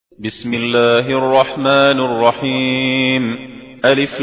بسم الله الرحمن الرحيم. ألف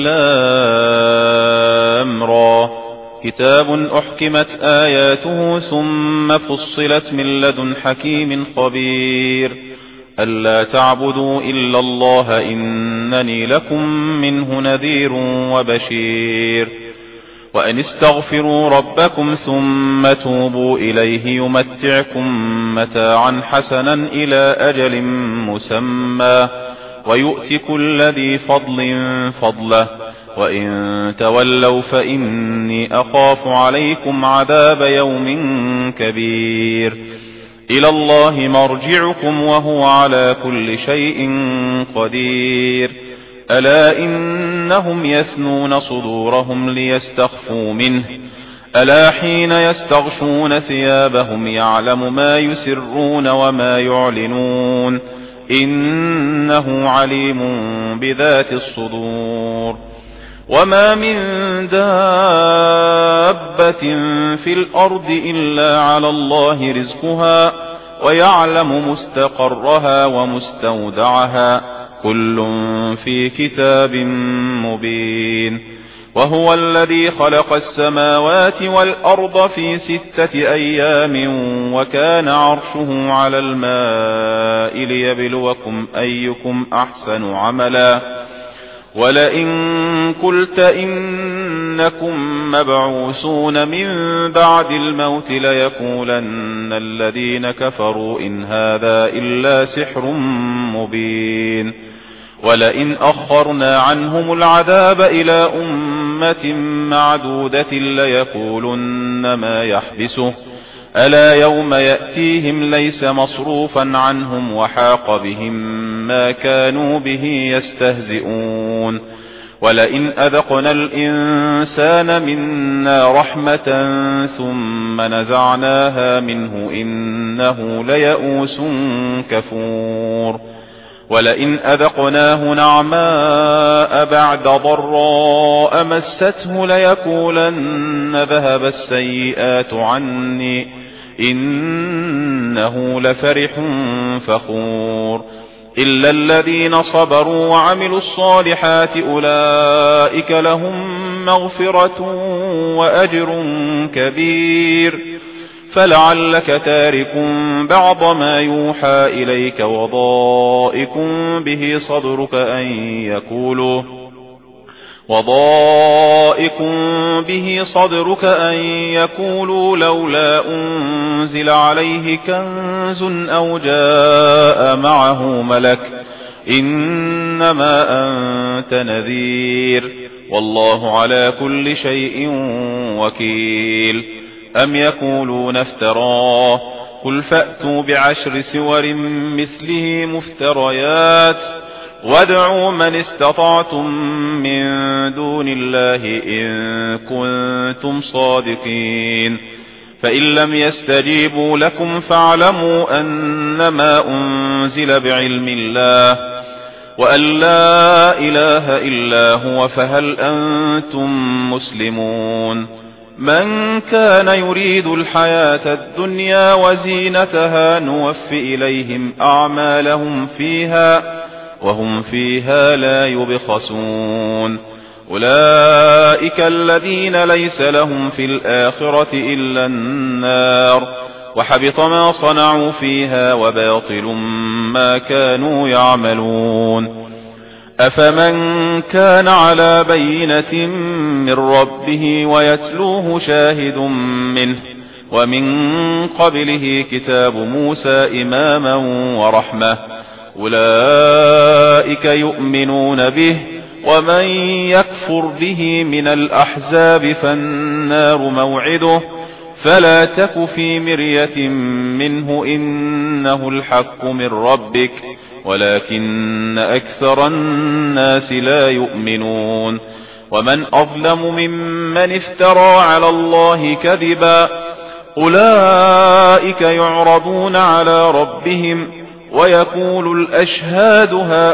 لام را. كتاب أحكمت آياته ثم فصلت من لدن حكيم خبير. ألا تعبدوا إلا الله إنني لكم منه نذير وبشير. وأن استغفروا ربكم ثم توبوا إليه يمتعكم متاعا حسنا إلى أجل مسمى ويؤت كل ذي فضل فضله. وإن تولوا فإني أخاف عليكم عذاب يوم كبير. إلى الله مرجعكم وهو على كل شيء قدير. ألا إنهم يثنون صدورهم ليستخفوا منه. ألا حين يستغشون ثيابهم يعلم ما يسرون وما يعلنون إنه عليم بذات الصدور. وما من دابة في الأرض إلا على الله رزقها ويعلم مستقرها ومستودعها كل في كتاب مبين. وهو الذي خلق السماوات والأرض في 6 أيام وكان عرشه على الماء ليبلوكم أيكم أحسن عملا. ولئن قلت إنكم مبعوثون من بعد الموت ليقولن الذين كفروا إن هذا إلا سحر مبين. ولئن أخرنا عنهم العذاب إلى أمة معدودة ليقولن ما يحبسه. ألا يوم يأتيهم ليس مصروفا عنهم وحاق بهم ما كانوا به يستهزئون. ولئن أذقنا الإنسان منا رحمة ثم نزعناها منه إنه ليئوس كفور. ولئن أذقناه نعماء بعد ضراء مسته ليقولن ذهب السيئات عني إنه لفرح فخور. إلا الذين صبروا وعملوا الصالحات أولئك لهم مغفرة وأجر كبير. فلعلك تارك بعض ما يوحى إليك وضائق به صدرك أن يقولوا لولا أنزل عليه كنز أو جاء معه ملك إنما أنت نذير والله على كل شيء وكيل. أم يقولون افتراه قل فأتوا ب10 سور مثله مفتريات وادعوا من استطعتم من دون الله إن كنتم صادقين. فإن لم يستجيبوا لكم فاعلموا أنما أنزل بعلم الله وأن لا إله إلا هو فهل أنتم مسلمون. من كان يريد الحياة الدنيا وزينتها نوف إليهم أعمالهم فيها وهم فيها لا يبخسون. أولئك الذين ليس لهم في الآخرة إلا النار وحبط ما صنعوا فيها وباطل ما كانوا يعملون. أفمن كان على بينة من ربه ويتلوه شاهد منه ومن قبله كتاب موسى إماما ورحمة أولئك يؤمنون به. ومن يكفر به من الأحزاب فالنار موعده فلا تك في مرية منه إنه الحق من ربك ولكن أكثر الناس لا يؤمنون. ومن أظلم ممن افترى على الله كذبا أولئك يعرضون على ربهم ويقول الأشهاد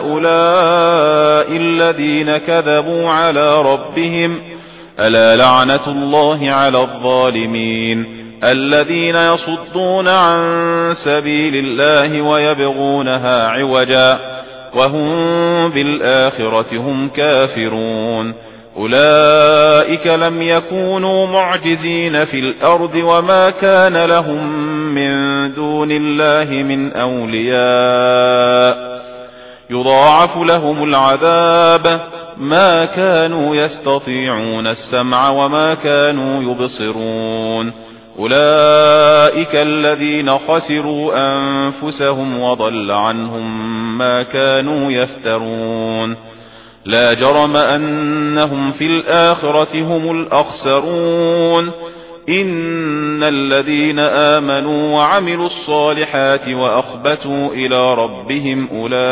هؤلاء الذين كذبوا على ربهم ألا لعنة الله على الظالمين. الذين يصدون عن سبيل الله ويبغونها عوجا وهم بالآخرة هم كافرون أولئك لم يكونوا معجزين في الأرض وما كان لهم من دون الله من أولياء يضاعف لهم العذاب ما كانوا يستطيعون السمع وما كانوا يبصرون أولئك الذين خسروا أنفسهم وضل عنهم ما كانوا يفترون لا جرم أنهم في الآخرة هم الأخسرون إن الذين آمنوا وعملوا الصالحات وأخبتوا إلى ربهم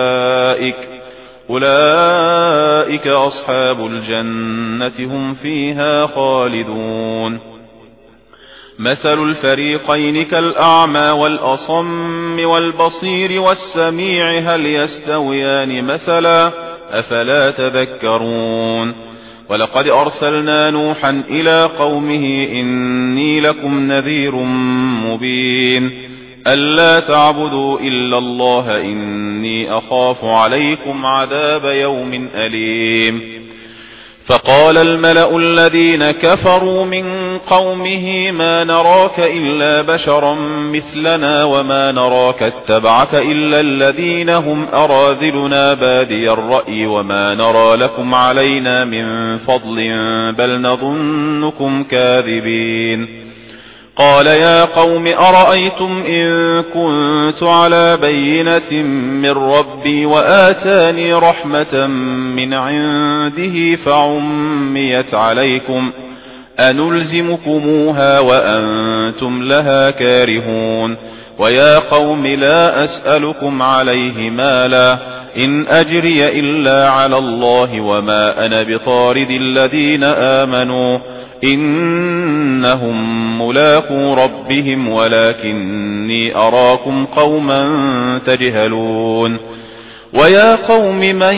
أولئك أصحاب الجنة هم فيها خالدون مثل الفريقين كالأعمى والأصم والبصير والسميع هل يستويان مثلا أفلا تذكرون ولقد أرسلنا نوحا إلى قومه إني لكم نذير مبين ألا تعبدوا إلا الله إني أخاف عليكم عذاب يوم أليم فقال الملأ الذين كفروا من قومه ما نراك إلا بشرا مثلنا وما نراك اتبعك إلا الذين هم أراذلنا بادي الرأي وما نرى لكم علينا من فضل بل نظنكم كاذبين قال يا قوم أرأيتم إن كنت على بينة من ربي وآتاني رحمة من عنده فعميت عليكم أنلزمكموها وأنتم لها كارهون ويا قوم لا أسألكم عليه مالا إن أجري إلا على الله وما أنا بطارد الذين آمنوا إنهم ملاقو ربهم ولكني أراكم قوما تجهلون ويا قوم من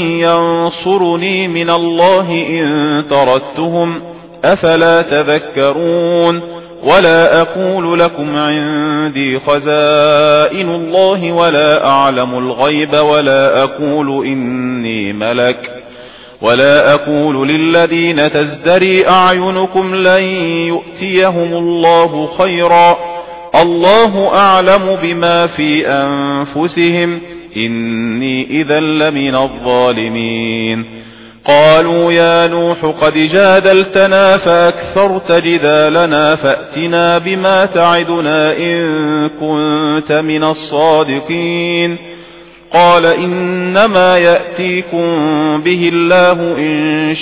ينصرني من الله إن طردتهم أفلا تذكرون ولا أقول لكم عندي خزائن الله ولا أعلم الغيب ولا أقول إني ملك ولا أقول للذين تزدري أعينكم لن يؤتيهم الله خيرا الله أعلم بما في أنفسهم إني إذا لمن الظالمين قالوا يا نوح قد جادلتنا فأكثرت جدالنا فأتنا بما تعدنا إن كنت من الصادقين قال إنما يأتيكم به الله إن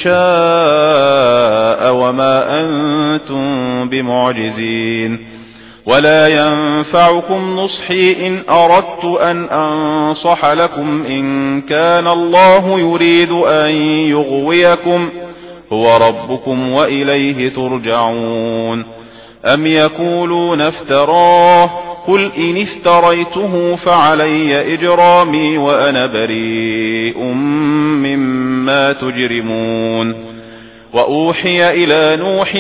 شاء وما أنتم بمعجزين ولا ينفعكم نصحي إن أردت أن أنصح لكم إن كان الله يريد أن يغويكم هو ربكم وإليه ترجعون أم يقولون افتراه قل إن افتريته فعلي إجرامي وأنا بريء مما تجرمون وأوحي إلى نوح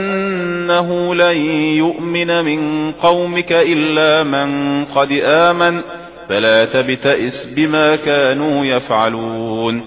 أنه لن يؤمن من قومك إلا من قد آمن فلا تبتئس بما كانوا يفعلون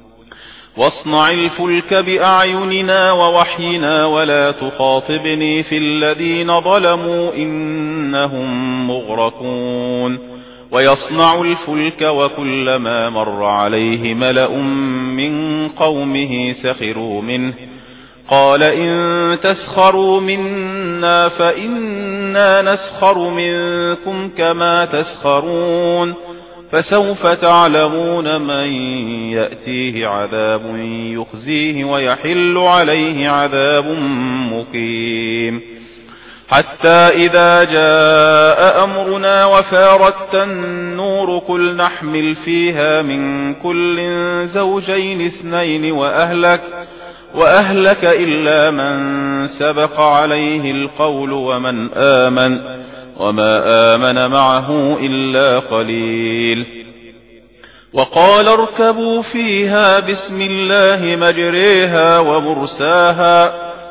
واصنع الفلك بأعيننا ووحينا ولا تخاطبني في الذين ظلموا إنهم مغرقون ويصنع الفلك وكلما مر عليه ملأ من قومه سخروا منه قال إن تسخروا منا فإنا نسخر منكم كما تسخرون فسوف تعلمون من يأتيه عذاب يخزيه ويحل عليه عذاب مقيم حتى إذا جاء أمرنا وفارت النور قل نحمل فيها من كل زوجين اثنين وأهلك إلا من سبق عليه القول ومن آمن وما آمن معه إلا قليل وقال اركبوا فيها بسم الله مجريها ومرساها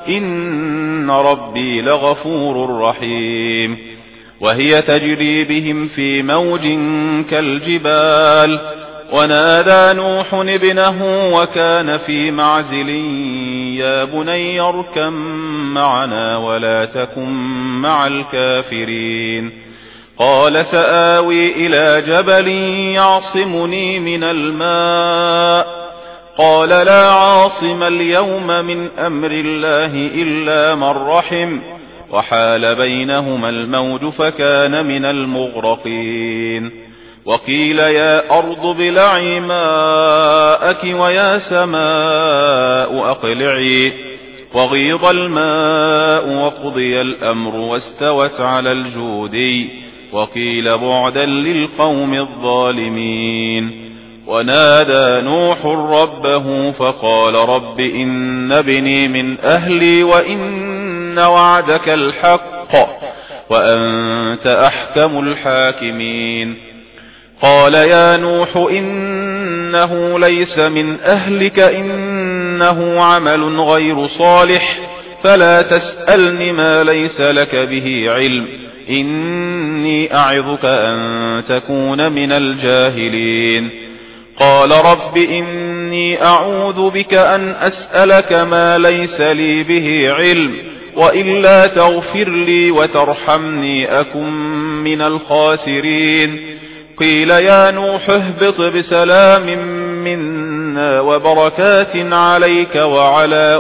إن ربي لغفور رحيم. وهي تجري بهم في موج كالجبال ونادى نوح ابنه وكان في معزل يا بني اركب معنا ولا تكن مع الكافرين. قال سآوي إلى جبل يعصمني من الماء قال لا عاصم اليوم من أمر الله إلا من رحم وحال بينهما الموج فكان من المغرقين. وقيل يا أرض ابلعي ماءك ويا سماء أقلعي وغيض الماء وقضي الأمر واستوت على الجودي وقيل بعدا للقوم الظالمين. ونادى نوح ربه فقال رب إن ابني من أهلي وإن وعدك الحق وأنت أحكم الحاكمين. قال يا نوح إنه ليس من أهلك إنه عمل غير صالح فلا تسألني ما ليس لك به علم إني أعظك أن تكون من الجاهلين. قال رب إني أعوذ بك أن أسألك ما ليس لي به علم وإلا تغفر لي وترحمني أكن من الخاسرين. قيل يا نوح اهبط بسلام منا وبركات عليك وعلى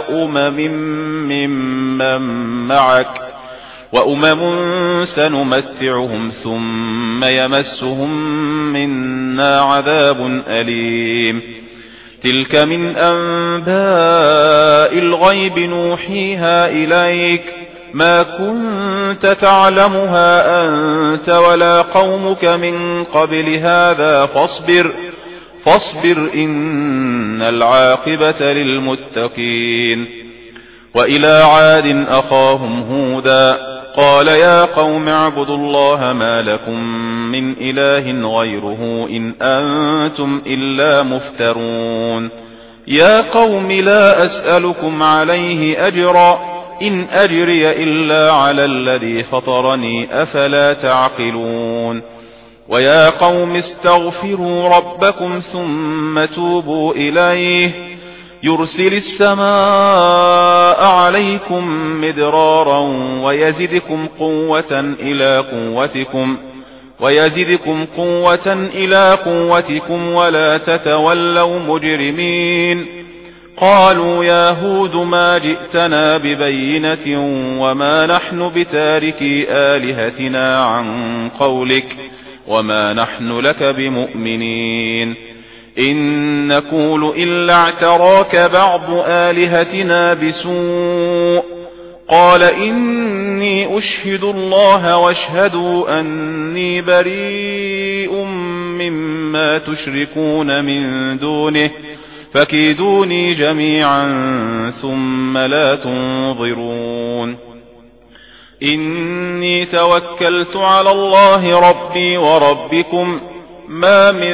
ممن معك وأمم سنمتعهم ثم يمسهم منا عذاب أليم. تلك من أنباء الغيب نوحيها إليك ما كنت تعلمها أنت ولا قومك من قبل هذا فاصبر إن العاقبة للمتقين. وإلى عاد أخاهم هودا قال يا قوم اعبدوا الله ما لكم من إله غيره إن أنتم إلا مفترون. يا قوم لا أسألكم عليه أجرا إن أجري إلا على الذي فطرني أفلا تعقلون. ويا قوم استغفروا ربكم ثم توبوا إليه يرسل السماء عليكم مدرارا ويزدكم قوة إلى قوتكم ولا تتولوا مجرمين. قالوا يا هود ما جئتنا ببينة وما نحن بتاركي آلهتنا عن قولك وما نحن لك بمؤمنين إن نقول إلا اعتراك بعض آلهتنا بسوء. قال إني أشهد الله واشهدوا أني بريء مما تشركون من دونه فكيدوني جميعا ثم لا تنظرون. إني توكلت على الله ربي وربكم ما من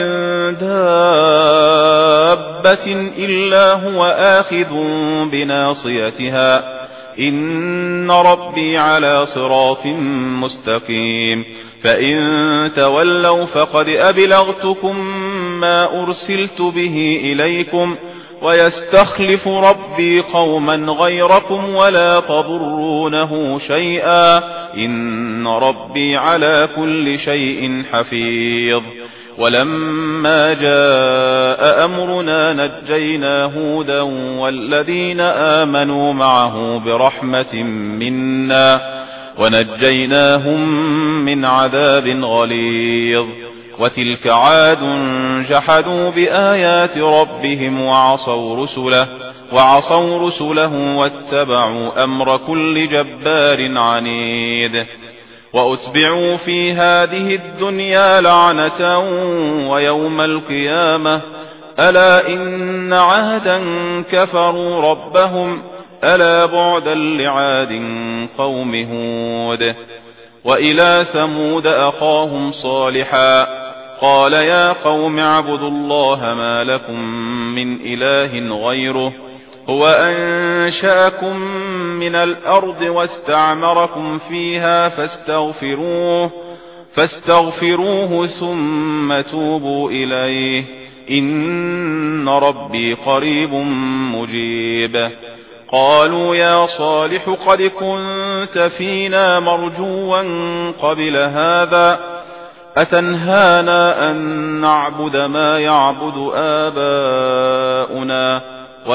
دابة إلا هو آخذ بناصيتها إن ربي على صراط مستقيم. فإن تولوا فقد أبلغتكم ما أرسلت به إليكم ويستخلف ربي قوما غيركم ولا تضرونه شيئا إن ربي على كل شيء حفيظ. ولما جاء أمرنا نجينا هودا والذين آمنوا معه برحمة منا ونجيناهم من عذاب غليظ. وتلك عاد جحدوا بآيات ربهم وعصوا رسله واتبعوا أمر كل جبار عنيد. وأتبعوا في هذه الدنيا لعنة ويوم القيامة ألا إن عادا كفروا ربهم ألا بعدا لعاد قوم هود. وإلى ثمود أخاهم صالحا قال يا قوم اعبدوا الله ما لكم من إله غيره هو أنشأكم من الأرض واستعمركم فيها فاستغفروه ثم توبوا إليه إن ربي قريب مجيب. قالوا يا صالح قد كنت فينا مرجوا قبل هذا أتنهانا أن نعبد ما يعبد آباؤنا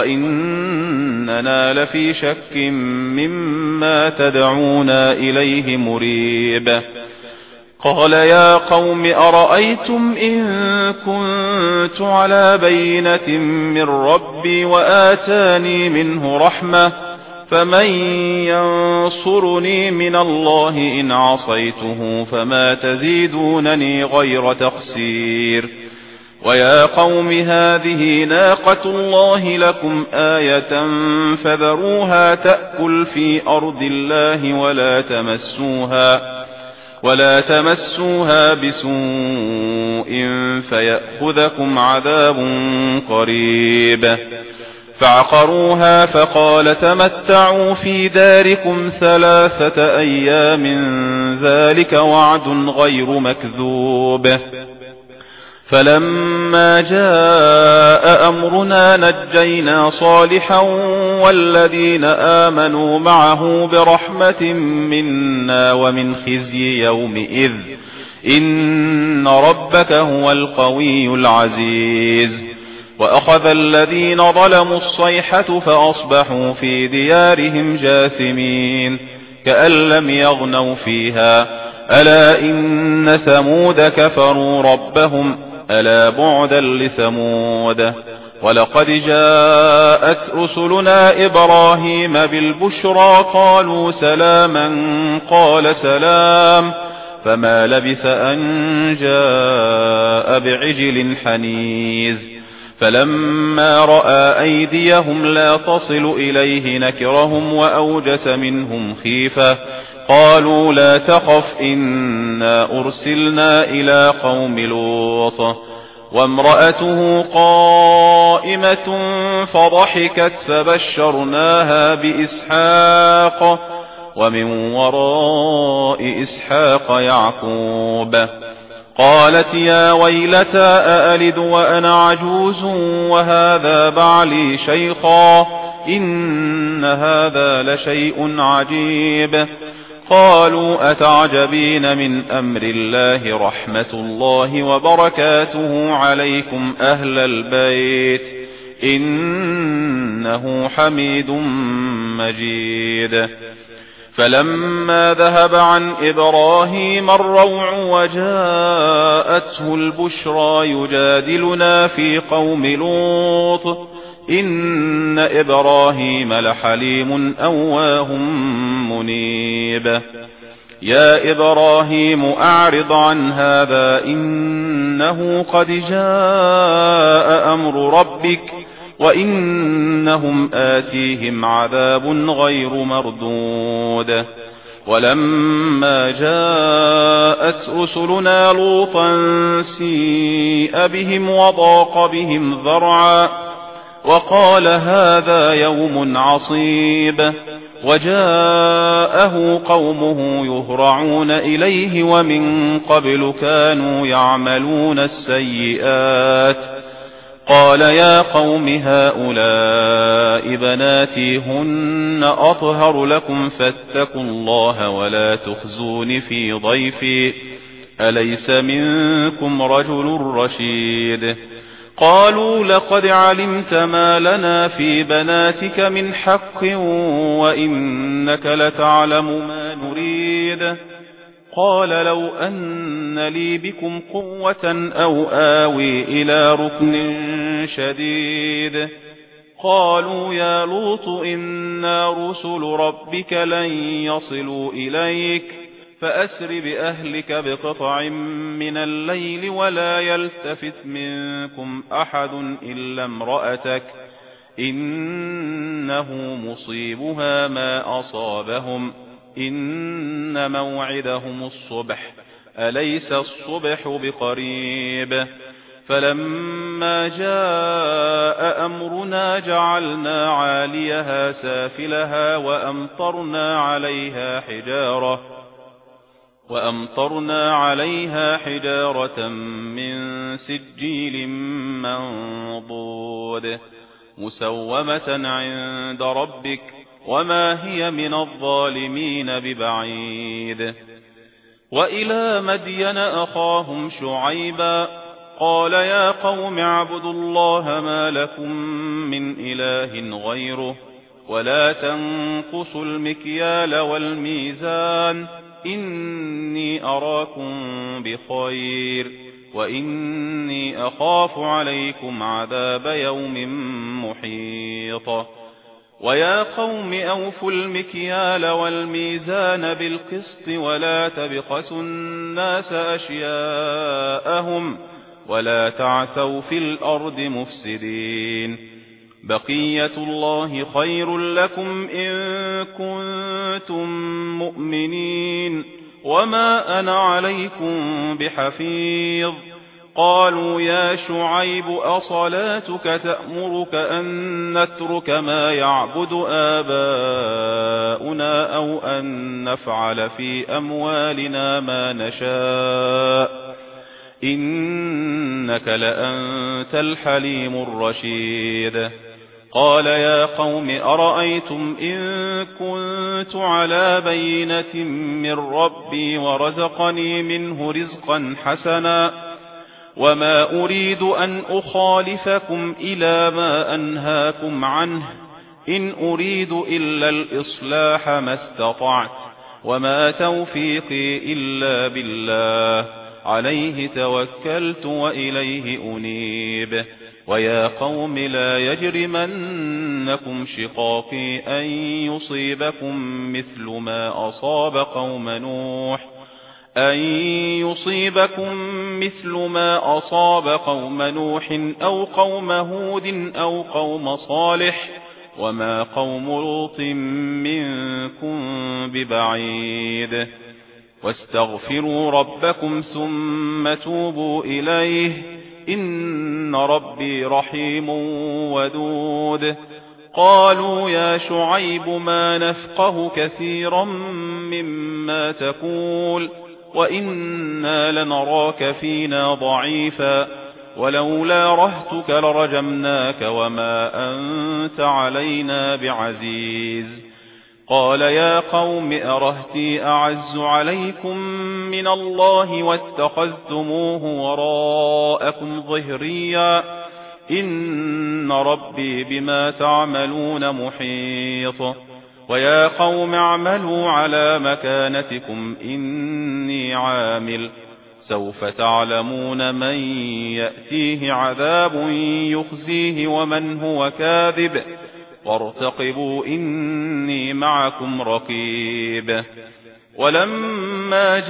وإننا لفي شك مما تدعونا إليه مريب. قال يا قوم أرأيتم إن كنت على بينة من ربي وآتاني منه رحمة فمن ينصرني من الله إن عصيته فما تزيدونني غير تخسير. ويا قوم هذه ناقة الله لكم آية فذروها تأكل في أرض الله ولا تمسوها بسوء فيأخذكم عذاب قريب. فعقروها فقال تمتعوا في داركم 3 أيام ذلك وعد غير مكذوب. فلما جاء أمرنا نجينا صالحا والذين آمنوا معه برحمة منا ومن خزي يومئذ إن ربك هو القوي العزيز. وأخذ الذين ظلموا الصيحة فأصبحوا في ديارهم جاثمين كأن لم يغنوا فيها ألا إن ثمود كفروا ربهم ألا بعدا لثمود. ولقد جاءت رسلنا إبراهيم بالبشرى قالوا سلاما قال سلام فما لبث أن جاء بعجل حنيذ. فلما رأى أيديهم لا تصل إليه نكرهم وأوجس منهم خيفة قالوا لا تخف إنا أرسلنا إلى قوم لوط وامرأته قائمة فضحكت فبشرناها بإسحاق ومن وراء إسحاق يعقوب. قالت يا ويلتى أألد وأنا عجوز وهذا بعلي شيخا إن هذا لشيء عجيب. قالوا أتعجبين من أمر الله رحمة الله وبركاته عليكم أهل البيت إنه حميد مجيد. فلما ذهب عن إبراهيم الروع وجاءته البشرى يجادلنا في قوم لوط إن إبراهيم لحليم أواه منيب. يا إبراهيم أعرض عن هذا إنه قد جاء أمر ربك وإنهم آتيهم عذاب غير مردود. ولما جاءت رسلنا لوطا سيء بهم وضاق بهم ذرعا وقال هذا يوم عصيب. وجاءه قومه يهرعون إليه ومن قبل كانوا يعملون السيئات. قال يا قوم هؤلاء بناتي هن أطهر لكم فاتقوا الله ولا تخزون في ضيفي أليس منكم رجل رشيد. قالوا لقد علمت ما لنا في بناتك من حق وإنك لتعلم ما نريد. قال لو أن لي بكم قوة أو آوي إلى ركن شديد. قالوا يا لوط إنا رسل ربك لن يصلوا إليك فأسر بأهلك بقطع من الليل ولا يلتفت منكم أحد إلا امرأتك إنه مصيبها ما أصابهم إن موعدهم الصبح أليس الصبح بقريب. فلما جاء أمرنا جعلنا عاليها سافلها وأمطرنا عليها حجارة من سجيل منضود مسومة عند ربك وما هي من الظالمين ببعيد. وإلى مدين أخاهم شعيبا قال يا قوم اعبدوا الله ما لكم من إله غيره ولا تنقصوا المكيال والميزان إني أراكم بخير وإني أخاف عليكم عذاب يوم محيط. ويا قوم أوفوا المكيال والميزان بالقسط ولا تبخسوا الناس أشياءهم ولا تعثوا في الأرض مفسدين. بقية الله خير لكم إن كنتم مؤمنين وما أنا عليكم بحفيظ. قالوا يا شعيب أصلاتك تأمرك أن نترك ما يعبد آباؤنا أو أن نفعل في أموالنا ما نشاء إنك لأنت الحليم الرشيد. قال يا قوم أرأيتم إن كنت على بينة من ربي ورزقني منه رزقا حسنا وما أريد أن أخالفكم إلى ما أنهاكم عنه إن أريد إلا الإصلاح ما استطعت وما توفيقي إلا بالله عليه توكلت وإليه أنيب. ويا قوم لا يجرمنكم شقاقي أن يصيبكم مثل ما أصاب قوم نوح أو قوم هود أو قوم صالح وما قوم لوط منكم ببعيد. واستغفروا ربكم ثم توبوا إليه إن ربي رحيم ودود. قالوا يا شعيب ما نفقه كثيرا مما تقول وإنا لنراك فينا ضعيفا ولولا رهتك لرجمناك وما أنت علينا بعزيز. قال يا قوم أرهتي أعز عليكم من الله واتخذتموه وراءكم ظهريا إن ربي بما تعملون محيط. ويا قوم اعملوا على مكانتكم إني عامل سوف تعلمون من يأتيه عذاب يخزيه ومن هو كاذب وارتقبوا إني معكم رقيب. ولما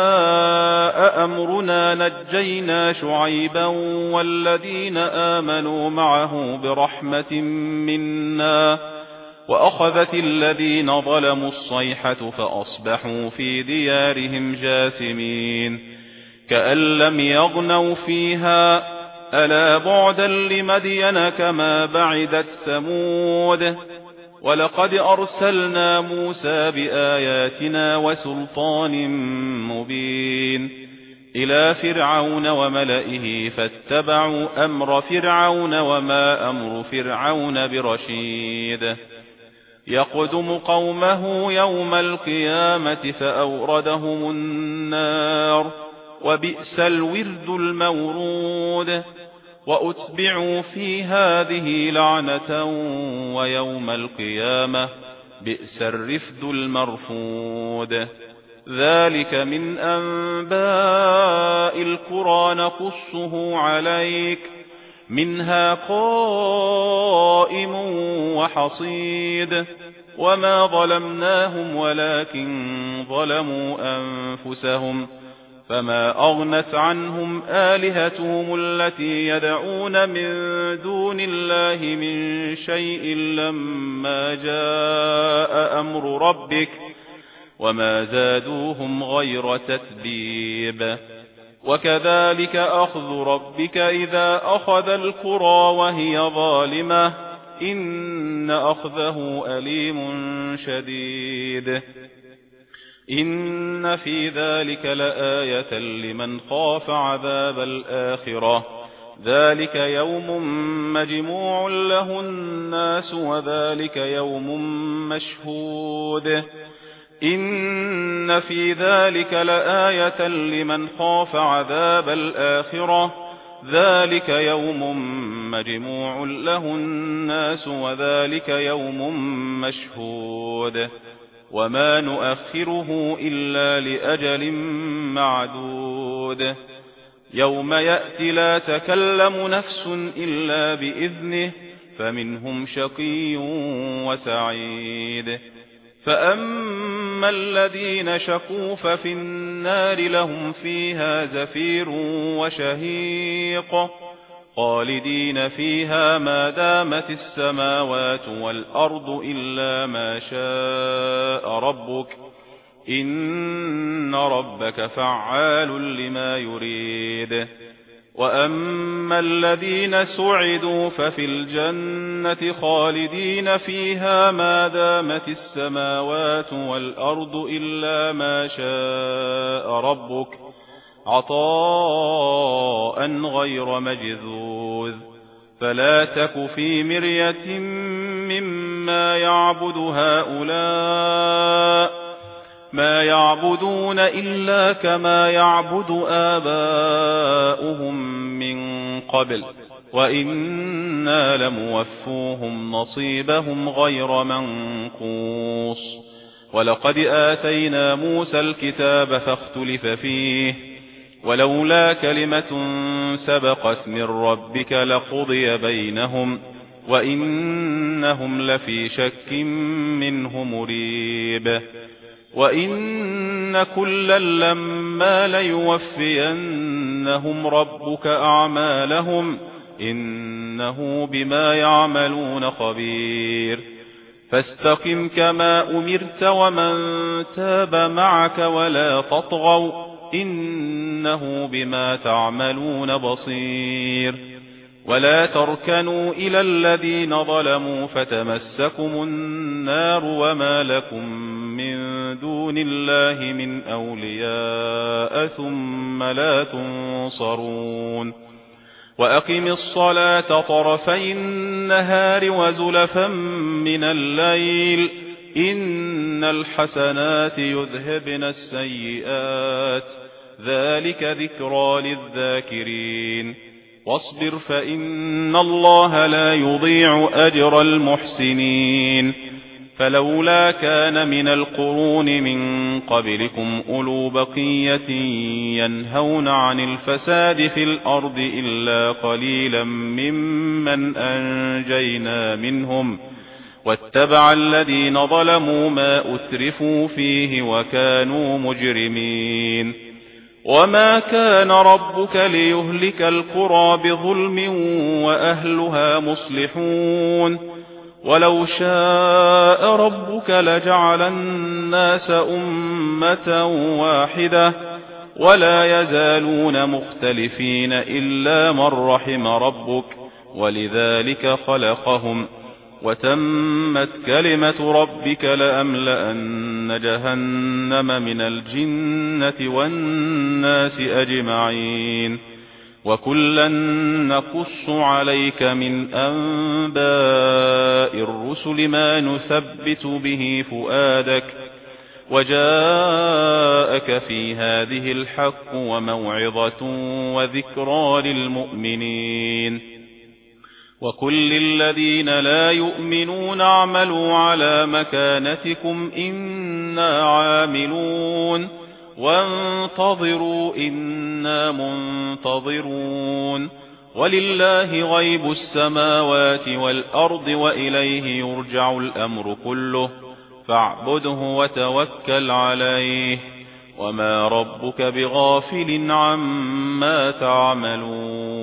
جاء أمرنا نجينا شعيبا والذين آمنوا معه برحمة منا وأخذت الذين ظلموا الصيحة فأصبحوا في ديارهم جاثمين كأن لم يغنوا فيها ألا بعدا لمدين كما بعدت ثمود. ولقد أرسلنا موسى بآياتنا وسلطان مبين إلى فرعون وملئه فاتبعوا أمر فرعون وما أمر فرعون برشيد. يقدم قومه يوم القيامة فأوردهم النار وبئس الورد المورود. وأتبعوا في هذه لعنة ويوم القيامة بئس الرفد المرفود. ذلك من أنباء القرى نقصه عليك منها قائم وحصيد. وما ظلمناهم ولكن ظلموا أنفسهم فما أغنت عنهم آلهتهم التي يدعون من دون الله من شيء لما جاء أمر ربك وما زادوهم غير تتبيب. وكذلك أخذ ربك إذا أخذ القرى وهي ظالمة إن أخذه أليم شديد إن في ذلك لآية لمن خاف عذاب الآخرة ذلك يوم مجموع له الناس وذلك يوم مشهود إن في ذلك لآية لمن خاف عذاب الآخرة ذلك يوم مجموع له الناس وذلك يوم مشهود وما نؤخره إلا لأجل معدود يوم يأتي لا تكلم نفس إلا بإذنه فمنهم شقي وسعيد فأما الذين شقوا ففي النار لهم فيها زفير وشهيق خالدين فيها ما دامت السماوات والأرض إلا ما شاء ربك إن ربك فعال لما يريد وأما الذين سعدوا ففي الجنة خالدين فيها ما دامت السماوات والأرض إلا ما شاء ربك عطاء غير مجذوذ فلا تك في مرية مما يعبد هؤلاء ما يعبدون إلا كما يعبد آباؤهم من قبل وإنا لموفوهم نصيبهم غير منقوص ولقد آتينا موسى الكتاب فاختلف فيه ولولا كلمة سبقت من ربك لقضي بينهم وإنهم لفي شك منه مريب وإن كلا لما ليوفينهم ربك أعمالهم إنه بما يعملون خبير فاستقم كما أمرت ومن تاب معك ولا تطغوا إنه بما تعملون بصير ولا تركنوا إلى الذين ظلموا فتمسكم النار وما لكم من دون الله من أولياء ثم لا تنصرون وأقم الصلاة طرفي النهار وزلفا من الليل إن الحسنات يذهبن السيئات ذلك ذكرى للذاكرين واصبر فإن الله لا يضيع أجر المحسنين فلولا كان من القرون من قبلكم أولو بقية ينهون عن الفساد في الأرض إلا قليلا ممن أنجينا منهم واتبع الذين ظلموا ما أترفوا فيه وكانوا مجرمين وما كان ربك ليهلك القرى بظلم وأهلها مصلحون ولو شاء ربك لجعل الناس أمة واحدة ولا يزالون مختلفين إلا من رحم ربك ولذلك خلقهم وتمت كلمة ربك لأملأن جهنم من الجنة والناس أجمعين وكلا نقص عليك من أنباء الرسل ما نثبت به فؤادك وجاءك في هذه الحق وموعظة وذكرى للمؤمنين وكل الذين لا يؤمنون اعملوا على مكانتكم إنا عاملون وانتظروا إنا منتظرون ولله غيب السماوات والأرض وإليه يرجع الأمر كله فاعبده وتوكل عليه وما ربك بغافل عما تعملون